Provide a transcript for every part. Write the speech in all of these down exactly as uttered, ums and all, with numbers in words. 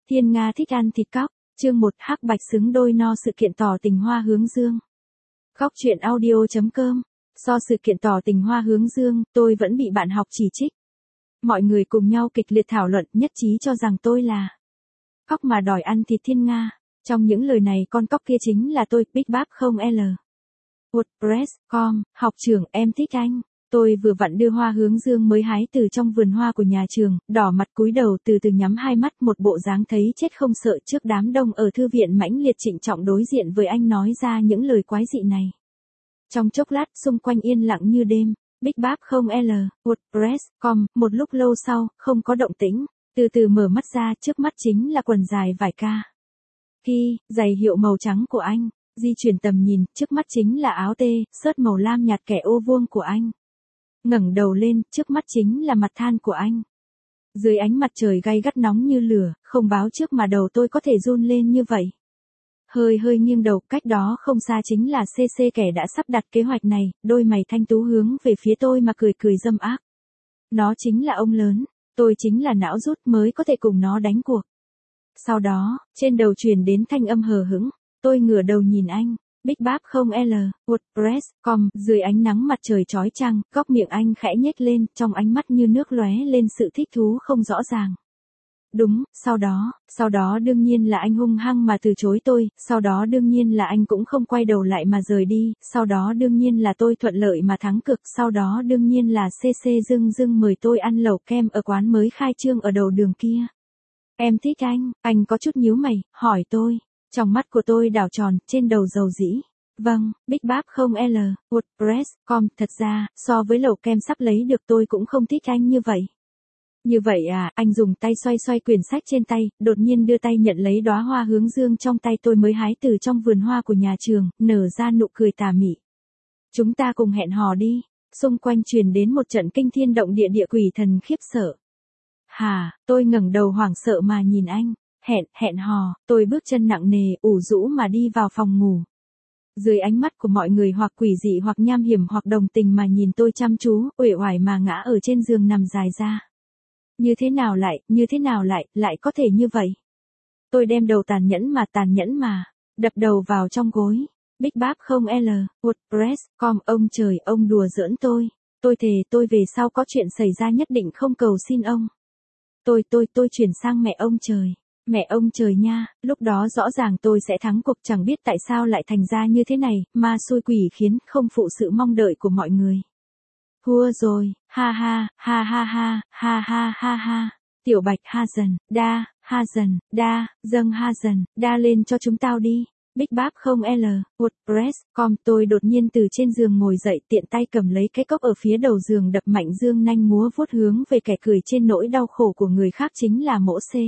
Thiên Nga thích ăn thịt cóc, chương một hắc bạch xứng đôi no sự kiện tỏ tình Hoa Hướng Dương. Góc truyện audio chấm com. So sự kiện tỏ tình Hoa Hướng Dương, tôi vẫn bị bạn học chỉ trích. Mọi người cùng nhau kịch liệt thảo luận nhất trí cho rằng tôi là cóc mà đòi ăn thịt Thiên Nga. Trong những lời này con cóc kia chính là tôi, Big Bab không L. WordPress chấm com, học trưởng em thích anh. Tôi vừa vặn đưa Hoa Hướng Dương mới hái từ trong vườn hoa của nhà trường, đỏ mặt cúi đầu từ từ nhắm hai mắt một bộ dáng thấy chết không sợ trước đám đông ở thư viện mãnh liệt trịnh trọng đối diện với anh nói ra những lời quái dị này. Trong chốc lát xung quanh yên lặng như đêm, Big Bab không L, WordPress chấm com, một lúc lâu sau, không có động tĩnh, từ từ mở mắt ra trước mắt chính là quần dài vải ca. Khi, giày hiệu màu trắng của anh, di chuyển tầm nhìn, trước mắt chính là áo tê, sớt màu lam nhạt kẻ ô vuông của anh. Ngẩng đầu lên, trước mắt chính là mặt than của anh. Dưới ánh mặt trời gay gắt nóng như lửa, không báo trước mà đầu tôi có thể run lên như vậy. Hơi hơi nghiêng đầu, cách đó không xa chính là xê xê kẻ đã sắp đặt kế hoạch này, đôi mày thanh tú hướng về phía tôi mà cười cười dâm ác. Nó chính là ông lớn, tôi chính là não rút mới có thể cùng nó đánh cuộc. Sau đó, trên đầu truyền đến thanh âm hờ hững, tôi ngửa đầu nhìn anh. Big Bab không L, WordPress chấm com, dưới ánh nắng mặt trời chói chang, góc miệng anh khẽ nhếch lên, trong ánh mắt như nước lóe lên sự thích thú không rõ ràng. Đúng, sau đó, sau đó đương nhiên là anh hung hăng mà từ chối tôi, sau đó đương nhiên là anh cũng không quay đầu lại mà rời đi, sau đó đương nhiên là tôi thuận lợi mà thắng cực, sau đó đương nhiên là xê xê dưng dưng mời tôi ăn lẩu kem ở quán mới khai trương ở đầu đường kia. Em thích anh, anh có chút nhíu mày, hỏi tôi. Trong mắt của tôi đảo tròn, trên đầu dầu dĩ. Vâng, Big Bab không L, WordPress chấm com, thật ra, so với lẩu kem sắp lấy được tôi cũng không thích anh như vậy. Như vậy à, anh dùng tay xoay xoay quyển sách trên tay, đột nhiên đưa tay nhận lấy đóa hoa hướng dương trong tay tôi mới hái từ trong vườn hoa của nhà trường, nở ra nụ cười tà mị. Chúng ta cùng hẹn hò đi. Xung quanh truyền đến một trận kinh thiên động địa địa quỷ thần khiếp sợ. Hà, tôi ngẩng đầu hoảng sợ mà nhìn anh. Hẹn, hẹn hò, tôi bước chân nặng nề, ủ rũ mà đi vào phòng ngủ. Dưới ánh mắt của mọi người hoặc quỷ dị hoặc nham hiểm hoặc đồng tình mà nhìn tôi chăm chú, uể oải mà ngã ở trên giường nằm dài ra. Như thế nào lại, như thế nào lại, lại có thể như vậy? Tôi đem đầu tàn nhẫn mà tàn nhẫn mà, đập đầu vào trong gối. Big Bab không L, WordPress chấm com, ông trời, ông đùa giỡn tôi. Tôi thề tôi về sau có chuyện xảy ra nhất định không cầu xin ông. Tôi tôi tôi chuyển sang mẹ ông trời. Mẹ ông trời nha, lúc đó rõ ràng tôi sẽ thắng cuộc, chẳng biết tại sao lại thành ra như thế này, ma xui quỷ khiến, không phụ sự mong đợi của mọi người. Thua rồi, ha ha, ha ha ha, ha ha ha ha. Tiểu Bạch ha dần, đa, ha dần, đa, dâng ha dần, đa lên cho chúng tao đi. Big Bab không L, WordPress chấm com, tôi đột nhiên từ trên giường ngồi dậy, tiện tay cầm lấy cái cốc ở phía đầu giường đập mạnh dương nanh múa vuốt hướng về kẻ cười trên nỗi đau khổ của người khác chính là mỗ C.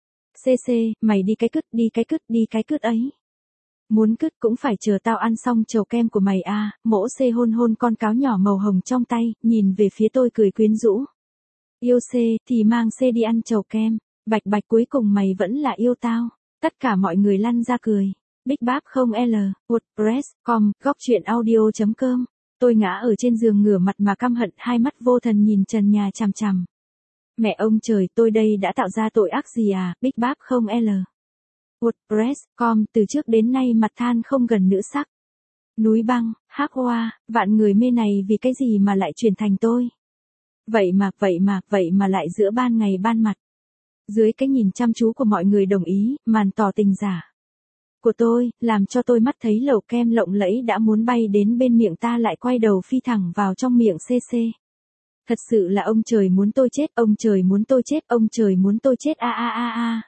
Xê xê, mày đi cái cứt, đi cái cứt, đi cái cứt ấy. Muốn cứt cũng phải chờ tao ăn xong chầu kem của mày à, mỗ xê hôn hôn con cáo nhỏ màu hồng trong tay, nhìn về phía tôi cười quyến rũ. Yêu xê, thì mang xê đi ăn chầu kem, bạch bạch cuối cùng mày vẫn là yêu tao. Tất cả mọi người lăn ra cười. Big Bab không L, WordPress chấm com, góc truyện audio chấm com. Tôi ngã ở trên giường ngửa mặt mà căm hận, hai mắt vô thần nhìn trần nhà chằm chằm. Mẹ ông trời, tôi đây đã tạo ra tội ác gì à? Big Bab không L, WordPress chấm com, từ trước đến nay mặt than không gần nữ sắc. Núi băng, hắc hoa, vạn người mê này vì cái gì mà lại chuyển thành tôi? Vậy mà, vậy mà, vậy mà lại giữa ban ngày ban mặt. Dưới cái nhìn chăm chú của mọi người đồng ý, màn tỏ tình giả của tôi, làm cho tôi mắt thấy lẩu kem lộng lẫy đã muốn bay đến bên miệng ta lại quay đầu phi thẳng vào trong miệng xê xê. Thật sự là ông trời muốn tôi chết, ông trời muốn tôi chết, ông trời muốn tôi chết a a a a.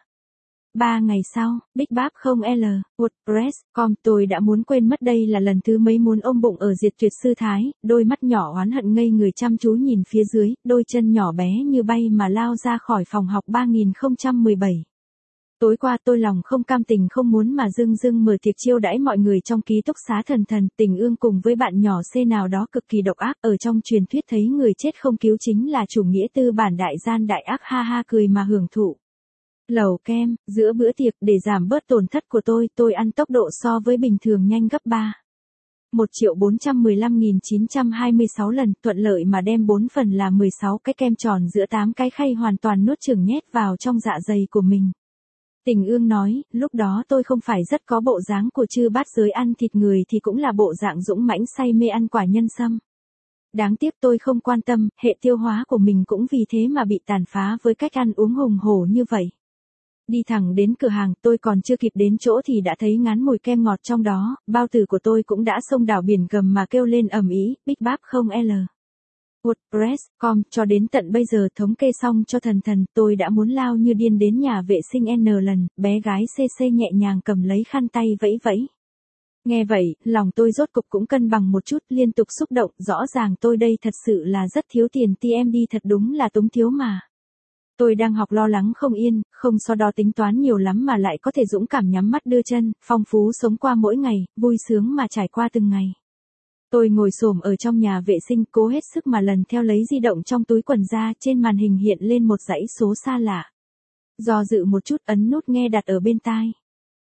Ba ngày sau, Big Bab không L, WordPress chấm com, tôi đã muốn quên mất đây là lần thứ mấy muốn ôm bụng ở diệt tuyệt sư thái, đôi mắt nhỏ oán hận ngây người chăm chú nhìn phía dưới, đôi chân nhỏ bé như bay mà lao ra khỏi phòng học ba nghìn không trăm mười bảy. Tối qua tôi lòng không cam tình không muốn mà dưng dưng mở tiệc chiêu đãi mọi người trong ký túc xá thần thần, tình ương cùng với bạn nhỏ C nào đó cực kỳ độc ác, ở trong truyền thuyết thấy người chết không cứu chính là chủ nghĩa tư bản đại gian đại ác, ha ha cười mà hưởng thụ. Lẩu kem, giữa bữa tiệc để giảm bớt tổn thất của tôi, tôi ăn tốc độ so với bình thường nhanh gấp ba. một triệu bốn trăm mười lăm nghìn chín trăm hai mươi sáu lần, thuận lợi mà đem bốn phần là mười sáu cái kem tròn giữa tám cái khay hoàn toàn nuốt chửng nhét vào trong dạ dày của mình. Tình Ương nói, lúc đó tôi không phải rất có bộ dáng của chư bát giới ăn thịt người thì cũng là bộ dạng dũng mãnh say mê ăn quả nhân sâm. Đáng tiếc tôi không quan tâm, hệ tiêu hóa của mình cũng vì thế mà bị tàn phá với cách ăn uống hùng hổ như vậy. Đi thẳng đến cửa hàng, tôi còn chưa kịp đến chỗ thì đã thấy ngán mùi kem ngọt trong đó, bao tử của tôi cũng đã xông đảo biển gầm mà kêu lên ầm ĩ, big báp không l. WordPress chấm com cho đến tận bây giờ thống kê xong cho thần thần, tôi đã muốn lao như điên đến nhà vệ sinh N lần, bé gái xê xê nhẹ nhàng cầm lấy khăn tay vẫy vẫy. Nghe vậy, lòng tôi rốt cục cũng cân bằng một chút, liên tục xúc động, rõ ràng tôi đây thật sự là rất thiếu tiền tê em đê, thật đúng là túng thiếu mà. Tôi đang học lo lắng không yên, không so đo tính toán nhiều lắm mà lại có thể dũng cảm nhắm mắt đưa chân, phong phú sống qua mỗi ngày, vui sướng mà trải qua từng ngày. Tôi ngồi xổm ở trong nhà vệ sinh, cố hết sức mà lần theo lấy di động trong túi quần ra, trên màn hình hiện lên một dãy số xa lạ. Do dự một chút, ấn nút nghe đặt ở bên tai.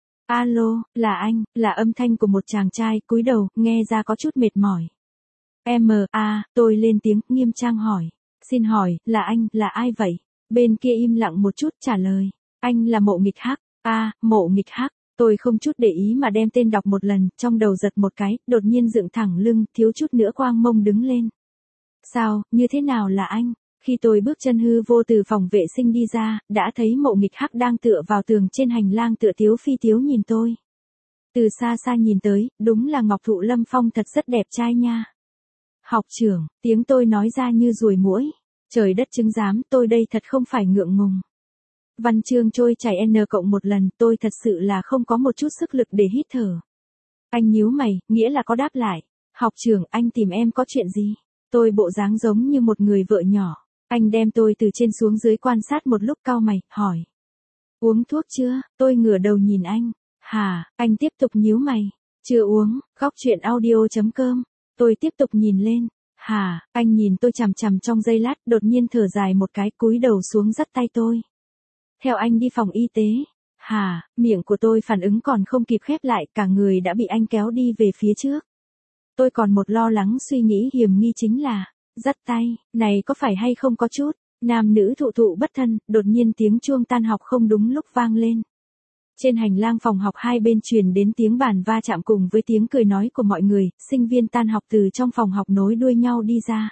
Alo, là anh, là âm thanh của một chàng trai, cúi đầu, nghe ra có chút mệt mỏi. Em à, tôi lên tiếng, nghiêm trang hỏi. Xin hỏi, là anh, là ai vậy? Bên kia im lặng một chút, trả lời. Anh là Mộ Nghịch Hắc. À, Mộ Nghịch Hắc. Tôi không chút để ý mà đem tên đọc một lần, trong đầu giật một cái, đột nhiên dựng thẳng lưng, thiếu chút nữa quang mông đứng lên. Sao, như thế nào là anh? Khi tôi bước chân hư vô từ phòng vệ sinh đi ra, đã thấy Mộ Nghịch Hắc đang tựa vào tường trên hành lang tựa tiếu phi tiếu nhìn tôi. Từ xa xa nhìn tới, đúng là Ngọc Thụ Lâm Phong thật rất đẹp trai nha. Học trưởng, tiếng tôi nói ra như ruồi muỗi. Trời đất chứng giám, tôi đây thật không phải ngượng ngùng. Văn chương trôi chảy N cộng một lần, tôi thật sự là không có một chút sức lực để hít thở. Anh nhíu mày, nghĩa là có đáp lại. Học trưởng, anh tìm em có chuyện gì? Tôi bộ dáng giống như một người vợ nhỏ. Anh đem tôi từ trên xuống dưới quan sát một lúc, cau mày, hỏi. Uống thuốc chưa? Tôi ngửa đầu nhìn anh. Hả? Anh tiếp tục nhíu mày. Chưa uống. Góc chuyện audio chấm com. Tôi tiếp tục nhìn lên. Hả? Anh nhìn tôi chằm chằm trong giây lát, đột nhiên thở dài một cái, cúi đầu xuống dắt tay tôi. Theo anh đi phòng y tế. Hả? Miệng của tôi phản ứng còn không kịp khép lại, cả người đã bị anh kéo đi về phía trước. Tôi còn một lo lắng suy nghĩ hiểm nghi chính là, dắt tay, này có phải hay không có chút, nam nữ thụ thụ bất thân, đột nhiên tiếng chuông tan học không đúng lúc vang lên. Trên hành lang phòng học hai bên truyền đến tiếng bàn va chạm cùng với tiếng cười nói của mọi người, sinh viên tan học từ trong phòng học nối đuôi nhau đi ra.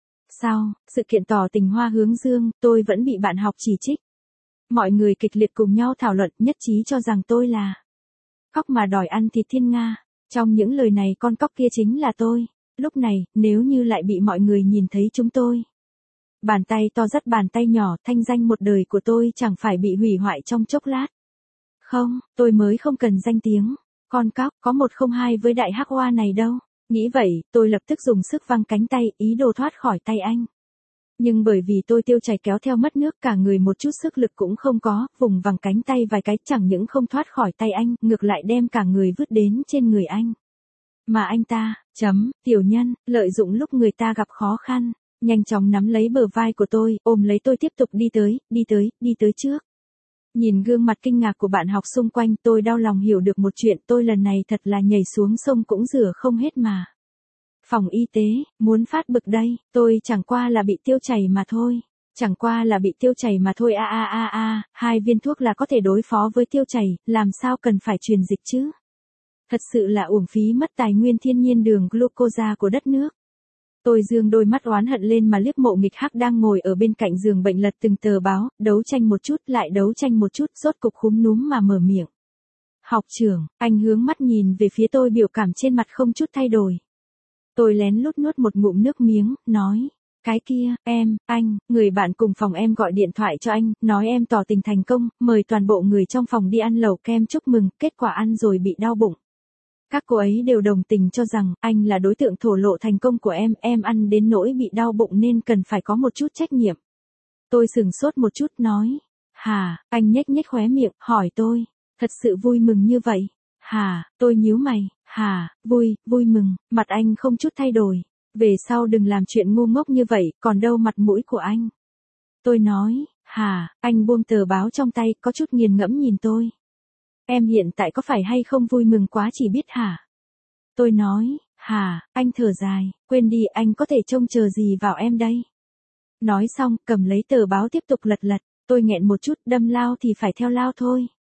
Sau, sự kiện tỏ tình Hoa Hướng Dương, tôi vẫn bị bạn học chỉ trích. Mọi người kịch liệt cùng nhau thảo luận, nhất trí cho rằng tôi là cóc mà đòi ăn thịt thiên nga. Trong những lời này con cóc kia chính là tôi. Lúc này, nếu như lại bị mọi người nhìn thấy chúng tôi. Bàn tay to dắt bàn tay nhỏ, thanh danh một đời của tôi chẳng phải bị hủy hoại trong chốc lát. Không, tôi mới không cần danh tiếng. Con cóc, có một không hai với đại hắc hoa này đâu. Nghĩ vậy, tôi lập tức dùng sức văng cánh tay, ý đồ thoát khỏi tay anh. Nhưng bởi vì tôi tiêu chảy kéo theo mất nước, cả người một chút sức lực cũng không có, vùng vằng cánh tay vài cái, chẳng những không thoát khỏi tay anh, ngược lại đem cả người vứt đến trên người anh. Mà anh ta, chấm, tiểu nhân, lợi dụng lúc người ta gặp khó khăn, nhanh chóng nắm lấy bờ vai của tôi, ôm lấy tôi tiếp tục đi tới, đi tới, đi tới trước. Nhìn gương mặt kinh ngạc của bạn học xung quanh, tôi đau lòng hiểu được một chuyện, tôi lần này thật là nhảy xuống sông cũng rửa không hết mà. Phòng y tế, muốn phát bực đây, tôi chẳng qua là bị tiêu chảy mà thôi. Chẳng qua là bị tiêu chảy mà thôi a a a a, hai viên thuốc là có thể đối phó với tiêu chảy, làm sao cần phải truyền dịch chứ? Thật sự là uổng phí mất tài nguyên thiên nhiên đường glucosa của đất nước. Tôi dương đôi mắt oán hận lên mà liếc Mộ Nghịch Hắc đang ngồi ở bên cạnh giường bệnh lật từng tờ báo, đấu tranh một chút lại đấu tranh một chút, rốt cục khúm núm mà mở miệng. Học trưởng, anh hướng mắt nhìn về phía tôi, biểu cảm trên mặt không chút thay đổi. Tôi lén lút nuốt một ngụm nước miếng, nói, cái kia, em, anh, người bạn cùng phòng em gọi điện thoại cho anh, nói em tỏ tình thành công, mời toàn bộ người trong phòng đi ăn lẩu kem chúc mừng, kết quả ăn rồi bị đau bụng. Các cô ấy đều đồng tình cho rằng, anh là đối tượng thổ lộ thành công của em, em ăn đến nỗi bị đau bụng nên cần phải có một chút trách nhiệm. Tôi sửng sốt một chút, nói, hà, anh nhếch nhếch khóe miệng, hỏi tôi, thật sự vui mừng như vậy? Hà, tôi nhíu mày, hà, vui, vui mừng, mặt anh không chút thay đổi. Về sau đừng làm chuyện ngu ngốc như vậy, còn đâu mặt mũi của anh. Tôi nói, hà, anh buông tờ báo trong tay, có chút nghiền ngẫm nhìn tôi. Em hiện tại có phải hay không vui mừng quá chỉ biết hả? Tôi nói, hà, anh thở dài, quên đi, anh có thể trông chờ gì vào em đây? Nói xong, cầm lấy tờ báo tiếp tục lật lật, tôi nghẹn một chút, đâm lao thì phải theo lao thôi.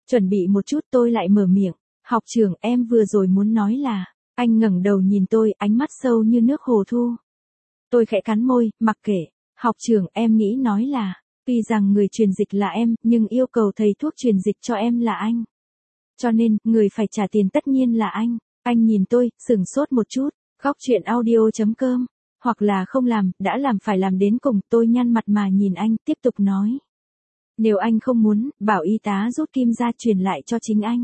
Chuẩn bị một chút tôi lại mở miệng. Học trưởng em vừa rồi muốn nói là, anh ngẩng đầu nhìn tôi, ánh mắt sâu như nước hồ thu. Tôi khẽ cắn môi, mặc kệ. Học trưởng em nghĩ nói là, tuy rằng người truyền dịch là em, nhưng yêu cầu thầy thuốc truyền dịch cho em là anh. Cho nên, người phải trả tiền tất nhiên là anh. Anh nhìn tôi, sửng sốt một chút. Góc chuyện audio chấm com. Hoặc là không làm, đã làm phải làm đến cùng. Tôi nhăn mặt mà nhìn anh, tiếp tục nói. Nếu anh không muốn, bảo y tá rút kim ra truyền lại cho chính anh.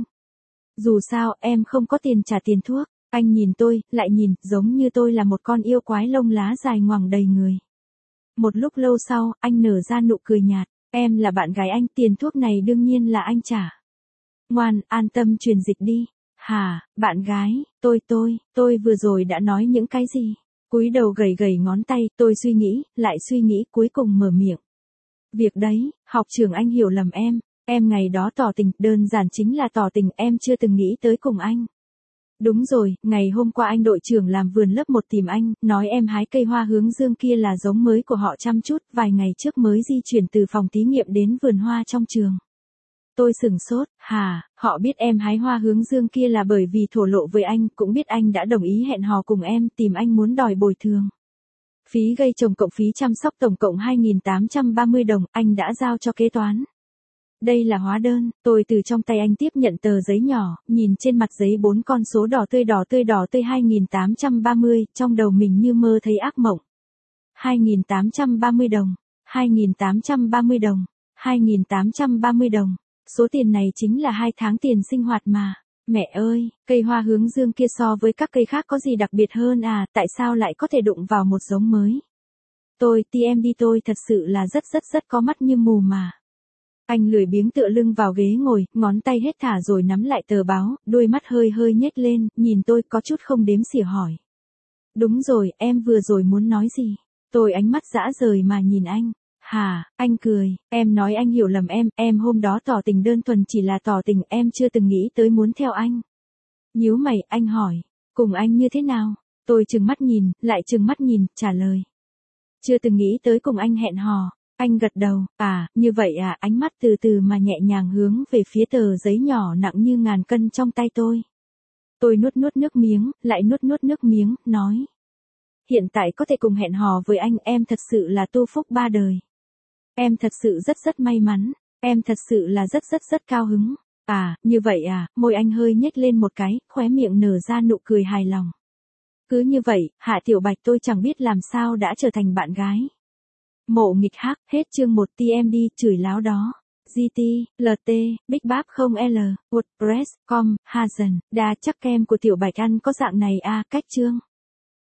Dù sao, em không có tiền trả tiền thuốc. Anh nhìn tôi, lại nhìn, giống như tôi là một con yêu quái lông lá dài ngoằng đầy người. Một lúc lâu sau, anh nở ra nụ cười nhạt. Em là bạn gái anh, tiền thuốc này đương nhiên là anh trả. Ngoan, an tâm truyền dịch đi. Hả, bạn gái, tôi tôi, tôi vừa rồi đã nói những cái gì? Cúi đầu gầy gầy ngón tay, tôi suy nghĩ, lại suy nghĩ, cuối cùng mở miệng. Việc đấy, học trưởng anh hiểu lầm em. Em ngày đó tỏ tình, đơn giản chính là tỏ tình, em chưa từng nghĩ tới cùng anh. Đúng rồi, ngày hôm qua anh đội trưởng làm vườn lớp một tìm anh, nói em hái cây hoa hướng dương kia là giống mới của họ chăm chút, vài ngày trước mới di chuyển từ phòng thí nghiệm đến vườn hoa trong trường. Tôi sửng sốt, hả, họ biết em hái hoa hướng dương kia là bởi vì thổ lộ với anh, cũng biết anh đã đồng ý hẹn hò cùng em, tìm anh muốn đòi bồi thường. Phí gây trồng cộng phí chăm sóc tổng cộng hai nghìn tám trăm ba mươi đồng, anh đã giao cho kế toán. Đây là hóa đơn, tôi từ trong tay anh tiếp nhận tờ giấy nhỏ, nhìn trên mặt giấy bốn con số đỏ tươi đỏ tươi đỏ tươi hai nghìn tám trăm ba mươi, trong đầu mình như mơ thấy ác mộng. hai nghìn tám trăm ba mươi đồng, hai nghìn tám trăm ba mươi đồng, hai nghìn tám trăm ba mươi đồng, số tiền này chính là hai tháng tiền sinh hoạt mà. Mẹ ơi, cây hoa hướng dương kia so với các cây khác có gì đặc biệt hơn à, tại sao lại có thể đụng vào một giống mới? Tôi, tê em đê tôi thật sự là rất rất rất có mắt như mù mà. Anh lười biếng tựa lưng vào ghế ngồi, ngón tay hết thả rồi nắm lại tờ báo, đôi mắt hơi hơi nhếch lên, nhìn tôi có chút không đếm xỉa hỏi. Đúng rồi, em vừa rồi muốn nói gì? Tôi ánh mắt dã rời mà nhìn anh. Hả, anh cười, em nói anh hiểu lầm em, em hôm đó tỏ tình đơn thuần chỉ là tỏ tình, em chưa từng nghĩ tới muốn theo anh. Nhíu mày, anh hỏi, cùng anh như thế nào? Tôi trừng mắt nhìn, lại trừng mắt nhìn, trả lời. Chưa từng nghĩ tới cùng anh hẹn hò. Anh gật đầu, à, như vậy à, ánh mắt từ từ mà nhẹ nhàng hướng về phía tờ giấy nhỏ nặng như ngàn cân trong tay tôi. Tôi nuốt nuốt nước miếng, lại nuốt nuốt nước miếng, nói. Hiện tại có thể cùng hẹn hò với anh, em thật sự là tu phúc ba đời. Em thật sự rất rất may mắn, em thật sự là rất rất rất cao hứng. À, như vậy à, môi anh hơi nhếch lên một cái, khóe miệng nở ra nụ cười hài lòng. Cứ như vậy, Hạ Tiểu Bạch tôi chẳng biết làm sao đã trở thành bạn gái. Mộ nghịch hắc, hết chương một tê em đê, chửi láo đó. giê tê, lờ tê, Big Bap không L, WordPress, com, Hazen, đa chắc kem của Tiểu Bạch ăn có dạng này à, cách chương.